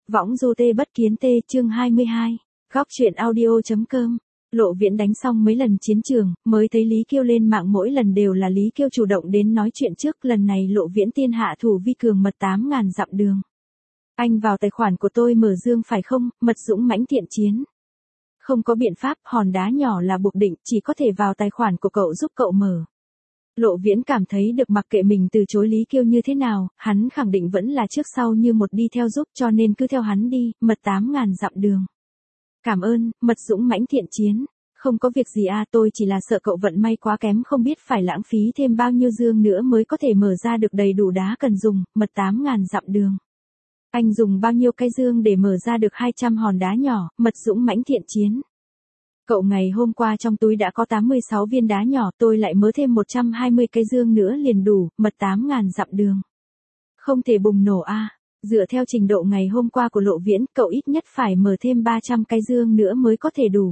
Võng du tê bất kiến tê chương 22. Góc truyện audio.com. Lộ Viễn đánh xong mấy lần chiến trường, mới thấy Lý Kiêu lên mạng mỗi lần đều là Lý Kiêu chủ động đến nói chuyện trước, lần này Lộ Viễn tiên hạ thủ vi cường mật 8.000 dặm đường. Anh vào tài khoản của tôi mở dương phải không, mật dũng mãnh thiện chiến. Không có biện pháp, hòn đá nhỏ là buộc định, chỉ có thể vào tài khoản của cậu giúp cậu mở. Lộ Viễn cảm thấy được mặc kệ mình từ chối Lý Kiêu như thế nào, hắn khẳng định vẫn là trước sau như một đi theo giúp cho nên cứ theo hắn đi, mật 8.000 dặm đường. Cảm ơn, mật dũng mãnh thiện chiến. Không có việc gì à, tôi chỉ là sợ cậu vận may quá kém không biết phải lãng phí thêm bao nhiêu dương nữa mới có thể mở ra được đầy đủ đá cần dùng, mật 8.000 dặm đường. Anh dùng bao nhiêu cái dương để mở ra được 200 hòn đá nhỏ, mật dũng mãnh thiện chiến. Cậu ngày hôm qua trong túi đã có 86 viên đá nhỏ, tôi lại mớ thêm 120 cái dương nữa liền đủ, mật 8.000 dặm đường. Không thể bùng nổ à, dựa theo trình độ ngày hôm qua của Lộ Viễn, cậu ít nhất phải mở thêm 300 cái dương nữa mới có thể đủ.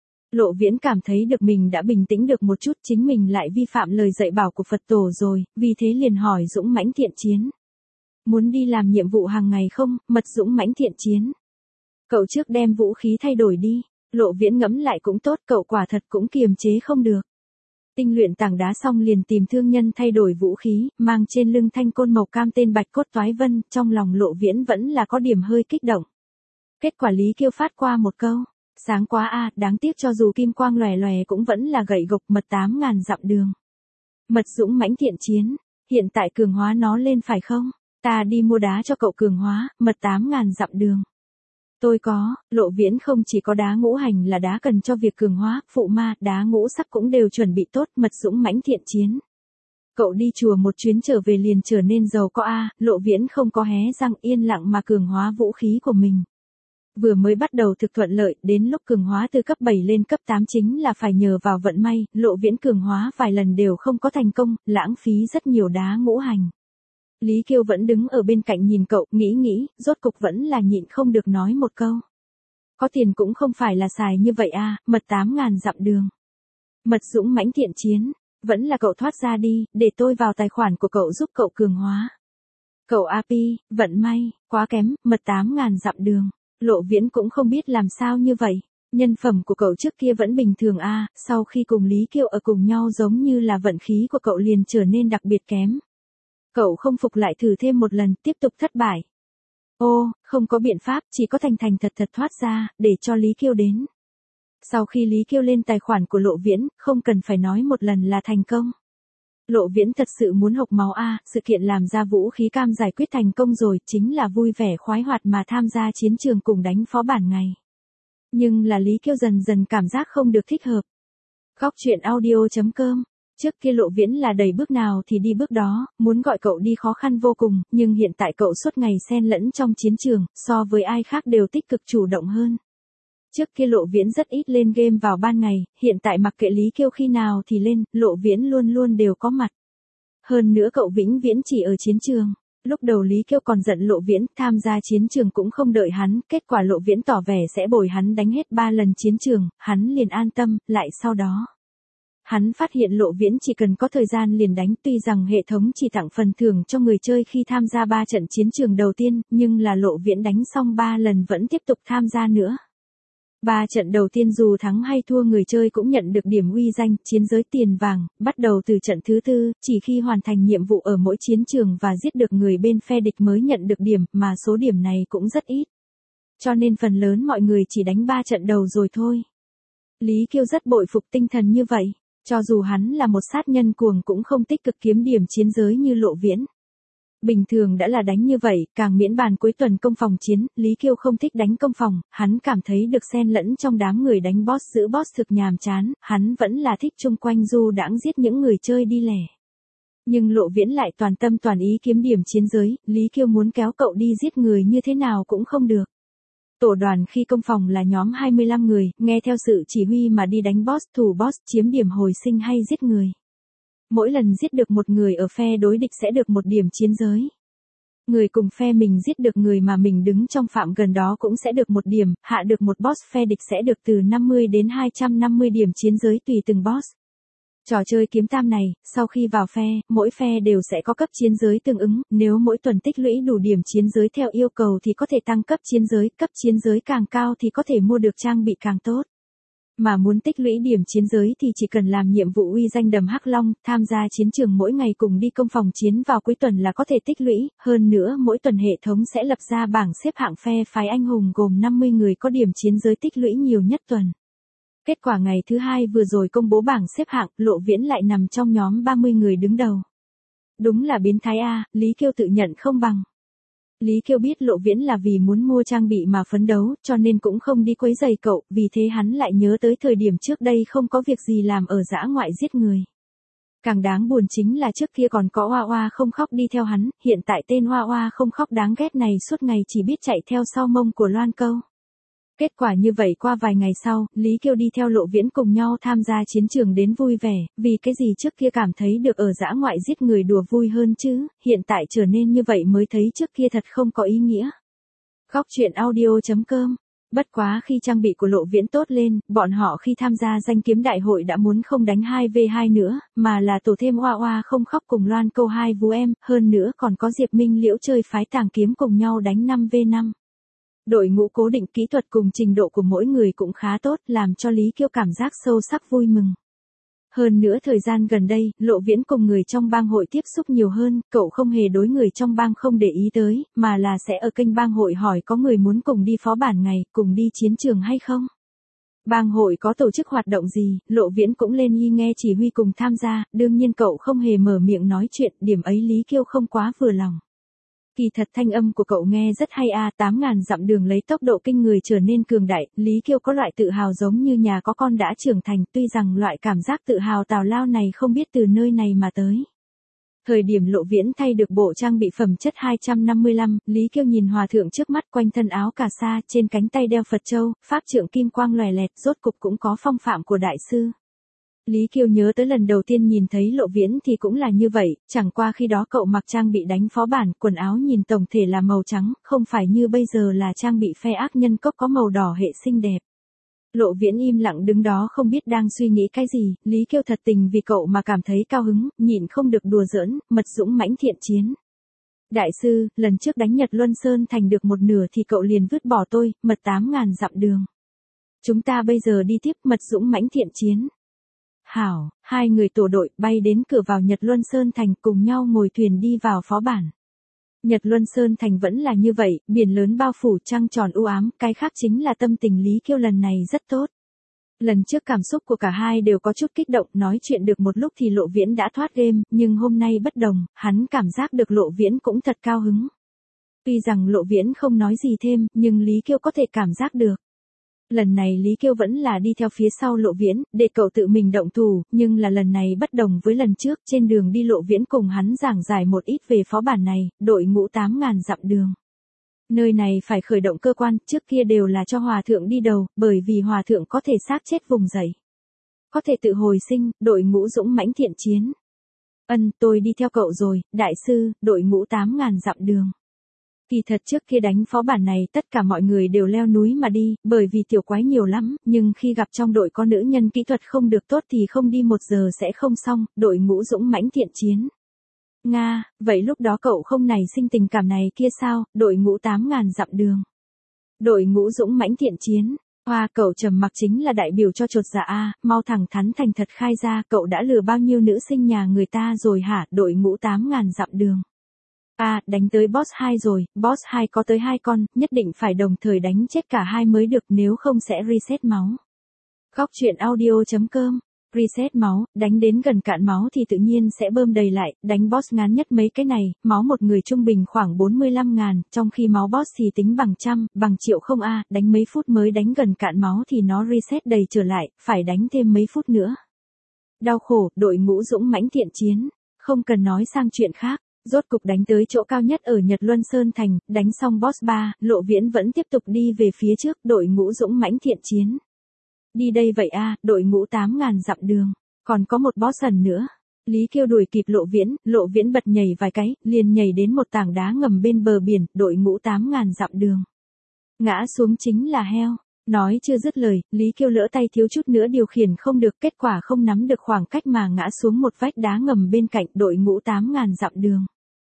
Lộ Viễn cảm thấy được mình đã bình tĩnh được một chút, chính mình lại vi phạm lời dạy bảo của Phật tổ rồi, vì thế liền hỏi dũng mãnh thiện chiến. Muốn đi làm nhiệm vụ hàng ngày không, mật dũng mãnh thiện chiến. Cậu trước đem vũ khí thay đổi đi. Lộ Viễn ngẫm lại cũng tốt, cậu quả thật cũng kiềm chế không được. Tinh luyện tảng đá xong liền tìm thương nhân thay đổi vũ khí, mang trên lưng thanh côn màu cam tên Bạch Cốt Toái Vân, trong lòng Lộ Viễn vẫn là có điểm hơi kích động. Kết quả Lý Kiêu phát qua một câu, sáng quá a, đáng tiếc cho dù kim quang lòe lòe cũng vẫn là gậy gộc, mật 8.000 dặm đường. Mật dũng mãnh thiện chiến, hiện tại cường hóa nó lên phải không? Ta đi mua đá cho cậu cường hóa, mật 8.000 dặm đường. Tôi có, Lộ Viễn không chỉ có đá ngũ hành là đá cần cho việc cường hóa, phụ ma, đá ngũ sắc cũng đều chuẩn bị tốt, mật dũng mãnh thiện chiến. Cậu đi chùa một chuyến trở về liền trở nên giàu có a, Lộ Viễn không có hé răng, yên lặng mà cường hóa vũ khí của mình. Vừa mới bắt đầu thực thuận lợi, đến lúc cường hóa từ cấp 7 lên cấp 8 chính là phải nhờ vào vận may, Lộ Viễn cường hóa vài lần đều không có thành công, lãng phí rất nhiều đá ngũ hành. Lý Kiêu vẫn đứng ở bên cạnh nhìn cậu, nghĩ, rốt cục vẫn là nhịn không được nói một câu. Có tiền cũng không phải là xài như vậy à, mật 8.000 dặm đường. Mật dũng mãnh thiện chiến, vẫn là cậu thoát ra đi, để tôi vào tài khoản của cậu giúp cậu cường hóa. Cậu AP, vận may, quá kém, mật 8.000 dặm đường. Lộ Viễn cũng không biết làm sao như vậy. Nhân phẩm của cậu trước kia vẫn bình thường à, sau khi cùng Lý Kiêu ở cùng nhau giống như là vận khí của cậu liền trở nên đặc biệt kém. Cậu không phục lại thử thêm một lần, tiếp tục thất bại. Ô, không có biện pháp, chỉ có thành thật thoát ra, để cho Lý Kiêu đến. Sau khi Lý Kiêu lên tài khoản của Lộ Viễn, không cần phải nói một lần là thành công. Lộ Viễn thật sự muốn hộc máu a, sự kiện làm ra vũ khí cam giải quyết thành công rồi, chính là vui vẻ khoái hoạt mà tham gia chiến trường cùng đánh phó bản ngày. Nhưng là Lý Kiêu dần dần cảm giác không được thích hợp. Góc truyện audio.com. Trước kia Lộ Viễn là đầy bước nào thì đi bước đó, muốn gọi cậu đi khó khăn vô cùng, nhưng hiện tại cậu suốt ngày xen lẫn trong chiến trường, so với ai khác đều tích cực chủ động hơn. Trước kia Lộ Viễn rất ít lên game vào ban ngày, hiện tại mặc kệ Lý Kiêu khi nào thì lên, Lộ Viễn luôn luôn đều có mặt. Hơn nữa cậu vĩnh viễn chỉ ở chiến trường. Lúc đầu Lý Kiêu còn giận Lộ Viễn, tham gia chiến trường cũng không đợi hắn, kết quả Lộ Viễn tỏ vẻ sẽ bồi hắn đánh hết 3 lần chiến trường, hắn liền an tâm, lại sau đó. Hắn phát hiện Lộ Viễn chỉ cần có thời gian liền đánh, tuy rằng hệ thống chỉ tặng phần thưởng cho người chơi khi tham gia 3 trận chiến trường đầu tiên, nhưng là Lộ Viễn đánh xong 3 lần vẫn tiếp tục tham gia nữa. 3 trận đầu tiên dù thắng hay thua người chơi cũng nhận được điểm uy danh, chiến giới tiền vàng, bắt đầu từ trận thứ 4, chỉ khi hoàn thành nhiệm vụ ở mỗi chiến trường và giết được người bên phe địch mới nhận được điểm, mà số điểm này cũng rất ít. Cho nên phần lớn mọi người chỉ đánh 3 trận đầu rồi thôi. Lý Kiêu rất bội phục tinh thần như vậy. Cho dù hắn là một sát nhân cuồng cũng không tích cực kiếm điểm chiến giới như Lộ Viễn. Bình thường đã là đánh như vậy, càng miễn bàn cuối tuần công phòng chiến, Lý Kiêu không thích đánh công phòng, hắn cảm thấy được xen lẫn trong đám người đánh boss giữ boss thực nhàm chán, hắn vẫn là thích chung quanh du đãng giết những người chơi đi lẻ. Nhưng Lộ Viễn lại toàn tâm toàn ý kiếm điểm chiến giới, Lý Kiêu muốn kéo cậu đi giết người như thế nào cũng không được. Tổ đoàn khi công phòng là nhóm 25 người, nghe theo sự chỉ huy mà đi đánh boss, thủ boss, chiếm điểm hồi sinh hay giết người. Mỗi lần giết được một người ở phe đối địch sẽ được một điểm chiến giới. Người cùng phe mình giết được người mà mình đứng trong phạm gần đó cũng sẽ được một điểm, hạ được một boss phe địch sẽ được từ 50 đến 250 điểm chiến giới tùy từng boss. Trò chơi kiếm tam này, sau khi vào phe, mỗi phe đều sẽ có cấp chiến giới tương ứng, nếu mỗi tuần tích lũy đủ điểm chiến giới theo yêu cầu thì có thể tăng cấp chiến giới càng cao thì có thể mua được trang bị càng tốt. Mà muốn tích lũy điểm chiến giới thì chỉ cần làm nhiệm vụ uy danh đầm Hắc Long, tham gia chiến trường mỗi ngày cùng đi công phòng chiến vào cuối tuần là có thể tích lũy, hơn nữa mỗi tuần hệ thống sẽ lập ra bảng xếp hạng phe phái anh hùng gồm 50 người có điểm chiến giới tích lũy nhiều nhất tuần. Kết quả ngày thứ hai vừa rồi công bố bảng xếp hạng, Lộ Viễn lại nằm trong nhóm 30 người đứng đầu. Đúng là biến thái a, Lý Kiêu tự nhận không bằng. Lý Kiêu biết Lộ Viễn là vì muốn mua trang bị mà phấn đấu, cho nên cũng không đi quấy rầy cậu, vì thế hắn lại nhớ tới thời điểm trước đây không có việc gì làm ở dã ngoại giết người. Càng đáng buồn chính là trước kia còn có Hoa Hoa không khóc đi theo hắn, hiện tại tên Hoa Hoa không khóc đáng ghét này suốt ngày chỉ biết chạy theo sau mông của Loan Câu. Kết quả như vậy qua vài ngày sau, Lý Kiêu đi theo Lộ Viễn cùng nhau tham gia chiến trường đến vui vẻ, vì cái gì trước kia cảm thấy được ở dã ngoại giết người đùa vui hơn chứ, hiện tại trở nên như vậy mới thấy trước kia thật không có ý nghĩa. Góc truyện audio.com. Bất quá khi trang bị của Lộ Viễn tốt lên, bọn họ khi tham gia danh kiếm đại hội đã muốn không đánh 2v2 nữa, mà là tổ thêm Hoa Hoa không khóc cùng Loan Câu 2 vú em, hơn nữa còn có Diệp Minh Liễu chơi phái tàng kiếm cùng nhau đánh 5v5. Đội ngũ cố định kỹ thuật cùng trình độ của mỗi người cũng khá tốt, làm cho Lý Kiêu cảm giác sâu sắc vui mừng. Hơn nữa thời gian gần đây, Lộ Viễn cùng người trong bang hội tiếp xúc nhiều hơn, cậu không hề đối người trong bang không để ý tới, mà là sẽ ở kênh bang hội hỏi có người muốn cùng đi phó bản ngày, cùng đi chiến trường hay không. Bang hội có tổ chức hoạt động gì, Lộ Viễn cũng lên nghe chỉ huy cùng tham gia, đương nhiên cậu không hề mở miệng nói chuyện, điểm ấy Lý Kiêu không quá vừa lòng. Kỳ thật thanh âm của cậu nghe rất hay a, 8.000 dặm đường lấy tốc độ kinh người trở nên cường đại, Lý Kiêu có loại tự hào giống như nhà có con đã trưởng thành, tuy rằng loại cảm giác tự hào tào lao này không biết từ nơi này mà tới. Thời điểm Lộ Viễn thay được bộ trang bị phẩm chất 255, Lý Kiêu nhìn hòa thượng trước mắt quanh thân áo cà sa, trên cánh tay đeo Phật châu, pháp trượng kim quang lòe lẹt, rốt cục cũng có phong phạm của đại sư. Lý Kiêu nhớ tới lần đầu tiên nhìn thấy Lộ Viễn thì cũng là như vậy, chẳng qua khi đó cậu mặc trang bị đánh phó bản, quần áo nhìn tổng thể là màu trắng, không phải như bây giờ là trang bị phe ác nhân cốc có màu đỏ hệ xinh đẹp. Lộ Viễn im lặng đứng đó không biết đang suy nghĩ cái gì, Lý Kiêu thật tình vì cậu mà cảm thấy cao hứng, nhịn không được đùa giỡn, mật dũng mãnh thiện chiến. Đại sư, lần trước đánh Nhật Luân Sơn thành được một nửa thì cậu liền vứt bỏ tôi, mật 8.000 dặm đường. Chúng ta bây giờ đi tiếp, mật dũng mãnh thiện chiến. Hảo, hai người tổ đội bay đến cửa vào Nhật Luân Sơn thành cùng nhau ngồi thuyền đi vào phó bản. Nhật Luân Sơn thành vẫn là như vậy, biển lớn bao phủ trăng tròn u ám, cái khác chính là tâm tình Lý Kiêu lần này rất tốt. Lần trước cảm xúc của cả hai đều có chút kích động, nói chuyện được một lúc thì Lộ Viễn đã thoát game, nhưng hôm nay bất đồng, hắn cảm giác được Lộ Viễn cũng thật cao hứng. Tuy rằng Lộ Viễn không nói gì thêm, nhưng Lý Kiêu có thể cảm giác được. Lần này Lý Kiêu vẫn là đi theo phía sau Lộ Viễn, để cậu tự mình động thủ, nhưng là lần này bất đồng với lần trước, trên đường đi Lộ Viễn cùng hắn giảng giải một ít về phó bản này, đội ngũ 8.000 dặm đường. Nơi này phải khởi động cơ quan, trước kia đều là cho hòa thượng đi đầu, bởi vì hòa thượng có thể xác chết vùng dậy. Có thể tự hồi sinh, đội ngũ dũng mãnh thiện chiến. Tôi đi theo cậu rồi, đại sư, đội ngũ 8.000 dặm đường. Kỳ thật trước kia đánh phó bản này tất cả mọi người đều leo núi mà đi, bởi vì tiểu quái nhiều lắm, nhưng khi gặp trong đội có nữ nhân kỹ thuật không được tốt thì không đi 1 giờ sẽ không xong, đội ngũ dũng mãnh thiện chiến. Nga, vậy lúc đó cậu không nảy sinh tình cảm này kia sao, đội ngũ 8.000 dặm đường. Đội ngũ dũng mãnh thiện chiến. Hoa, cậu trầm mặc chính là đại biểu cho chột dạ a, mau thẳng thắn thành thật khai ra cậu đã lừa bao nhiêu nữ sinh nhà người ta rồi hả, đội ngũ 8.000 dặm đường. Đánh tới boss 2 rồi, boss 2 có tới 2 con, nhất định phải đồng thời đánh chết cả hai mới được nếu không sẽ reset máu. Góc truyện audio.com. Reset máu, đánh đến gần cạn máu thì tự nhiên sẽ bơm đầy lại, đánh boss ngắn nhất mấy cái này, máu một người trung bình khoảng 45.000, trong khi máu boss thì tính bằng trăm, bằng triệu không đánh mấy phút mới đánh gần cạn máu thì nó reset đầy trở lại, phải đánh thêm mấy phút nữa. Đau khổ, đội ngũ dũng mãnh thiện chiến, không cần nói sang chuyện khác. Rốt cục đánh tới chỗ cao nhất ở Nhật Luân Sơn thành, đánh xong boss 3, Lộ Viễn vẫn tiếp tục đi về phía trước, đội ngũ dũng mãnh thiện chiến. Đi đây vậy đội ngũ 8.000 dặm đường, còn có một boss ẩn nữa. Lý Kiêu đuổi kịp Lộ Viễn bật nhảy vài cái, liền nhảy đến một tảng đá ngầm bên bờ biển, đội ngũ 8.000 dặm đường. Ngã xuống chính là heo. Nói chưa dứt lời, Lý Kiêu lỡ tay thiếu chút nữa điều khiển không được, kết quả không nắm được khoảng cách mà ngã xuống một vách đá ngầm bên cạnh. Đội ngũ 8.000 dặm đường.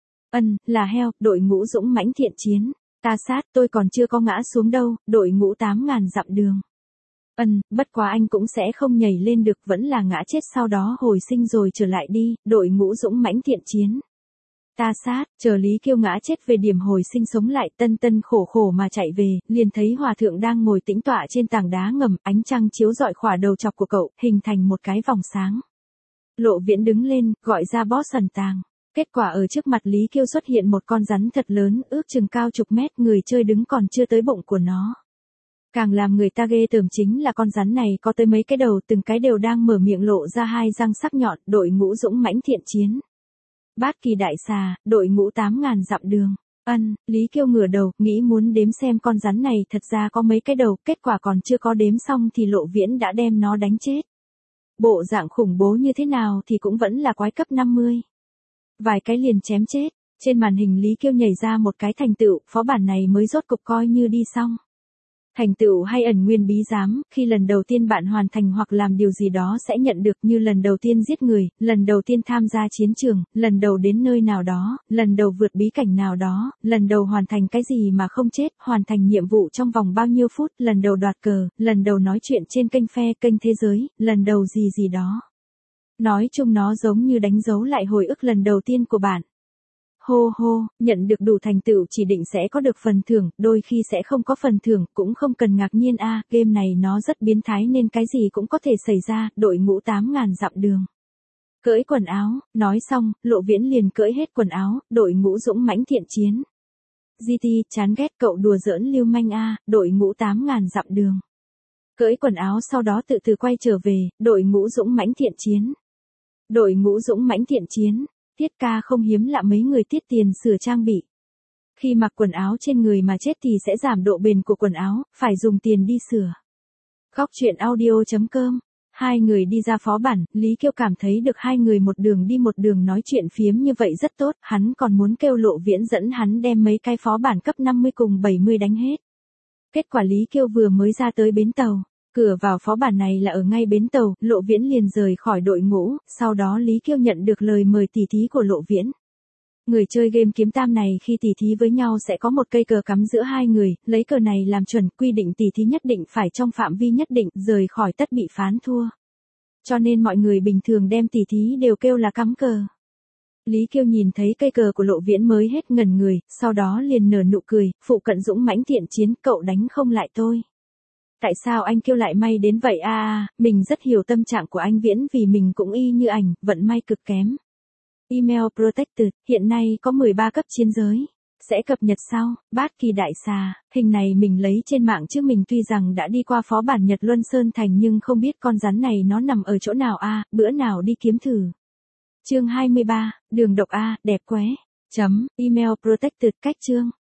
Là heo, đội ngũ dũng mãnh thiện chiến. Ta sát, tôi còn chưa có ngã xuống đâu, đội ngũ 8.000 dặm đường. Bất quá anh cũng sẽ không nhảy lên được, vẫn là ngã chết sau đó hồi sinh rồi trở lại đi, đội ngũ dũng mãnh thiện chiến. Ta sát, chờ Lý Kiêu ngã chết về điểm hồi sinh sống lại, tân tân khổ khổ mà chạy về, liền thấy hòa thượng đang ngồi tĩnh tọa trên tảng đá ngầm, ánh trăng chiếu rọi khỏa đầu chọc của cậu, hình thành một cái vòng sáng. Lộ Viễn đứng lên, gọi ra Boss ẩn tàng. Kết quả ở trước mặt Lý Kiêu xuất hiện một con rắn thật lớn, ước chừng cao chục mét, người chơi đứng còn chưa tới bụng của nó. Càng làm người ta ghê tởm chính là con rắn này có tới mấy cái đầu, từng cái đều đang mở miệng lộ ra hai răng sắc nhọn. Đội ngũ dũng mãnh thiện chiến. Bát kỳ đại xà, đội ngũ 8.000 dặm đường. Lý Kiêu ngửa đầu, nghĩ muốn đếm xem con rắn này thật ra có mấy cái đầu, kết quả còn chưa có đếm xong thì Lộ Viễn đã đem nó đánh chết. Bộ dạng khủng bố như thế nào thì cũng vẫn là quái cấp 50. Vài cái liền chém chết. Trên màn hình Lý Kiêu nhảy ra một cái thành tựu, phó bản này mới rốt cục coi như đi xong. Thành tựu hay ẩn nguyên bí giám, khi lần đầu tiên bạn hoàn thành hoặc làm điều gì đó sẽ nhận được, như lần đầu tiên giết người, lần đầu tiên tham gia chiến trường, lần đầu đến nơi nào đó, lần đầu vượt bí cảnh nào đó, lần đầu hoàn thành cái gì mà không chết, hoàn thành nhiệm vụ trong vòng bao nhiêu phút, lần đầu đoạt cờ, lần đầu nói chuyện trên kênh kênh thế giới, lần đầu gì gì đó. Nói chung nó giống như đánh dấu lại hồi ức lần đầu tiên của bạn. Hô, nhận được đủ thành tựu chỉ định sẽ có được phần thưởng, đôi khi sẽ không có phần thưởng, cũng không cần ngạc nhiên game này nó rất biến thái nên cái gì cũng có thể xảy ra. Đội ngũ 8.000 dặm đường. Cởi quần áo, nói xong, Lộ Viễn liền cởi hết quần áo, đội ngũ dũng mãnh thiện chiến. GT, chán ghét cậu đùa giỡn lưu manh đội ngũ 8.000 dặm đường. Cởi quần áo sau đó từ từ quay trở về, đội ngũ dũng mãnh thiện chiến. Đội ngũ dũng mãnh thiện chiến. Tiết ca không hiếm lạ mấy người tiết tiền sửa trang bị. Khi mặc quần áo trên người mà chết thì sẽ giảm độ bền của quần áo, phải dùng tiền đi sửa. Góc truyện audio.com. Hai người đi ra phó bản, Lý Kiêu cảm thấy được hai người một đường đi một đường nói chuyện phiếm như vậy rất tốt, hắn còn muốn kêu Lộ Viễn dẫn hắn đem mấy cái phó bản cấp 50 cùng 70 đánh hết. Kết quả Lý Kiêu vừa mới ra tới bến tàu. Cửa vào phó bản này là ở ngay bến tàu, Lộ Viễn liền rời khỏi đội ngũ, sau đó Lý Kiêu nhận được lời mời tỉ thí của Lộ Viễn. Người chơi game kiếm tam này khi tỉ thí với nhau sẽ có một cây cờ cắm giữa hai người, lấy cờ này làm chuẩn, quy định tỉ thí nhất định phải trong phạm vi nhất định, rời khỏi tất bị phán thua. Cho nên mọi người bình thường đem tỉ thí đều kêu là cắm cờ. Lý Kiêu nhìn thấy cây cờ của Lộ Viễn mới hết ngẩn người, sau đó liền nở nụ cười, phụ cận dũng mãnh thiện chiến, cậu đánh không lại tôi. Tại sao anh kêu lại may đến vậy mình rất hiểu tâm trạng của anh Viễn vì mình cũng y như ảnh, vận may cực kém. Email Protected, hiện nay có 13 cấp chiến giới. Sẽ cập nhật sau, bát kỳ đại xà, hình này mình lấy trên mạng chứ mình tuy rằng đã đi qua phó bản Nhật Luân Sơn Thành nhưng không biết con rắn này nó nằm ở chỗ nào bữa nào đi kiếm thử. Chương 23, đường độc đẹp qué. Email Protected cách chương.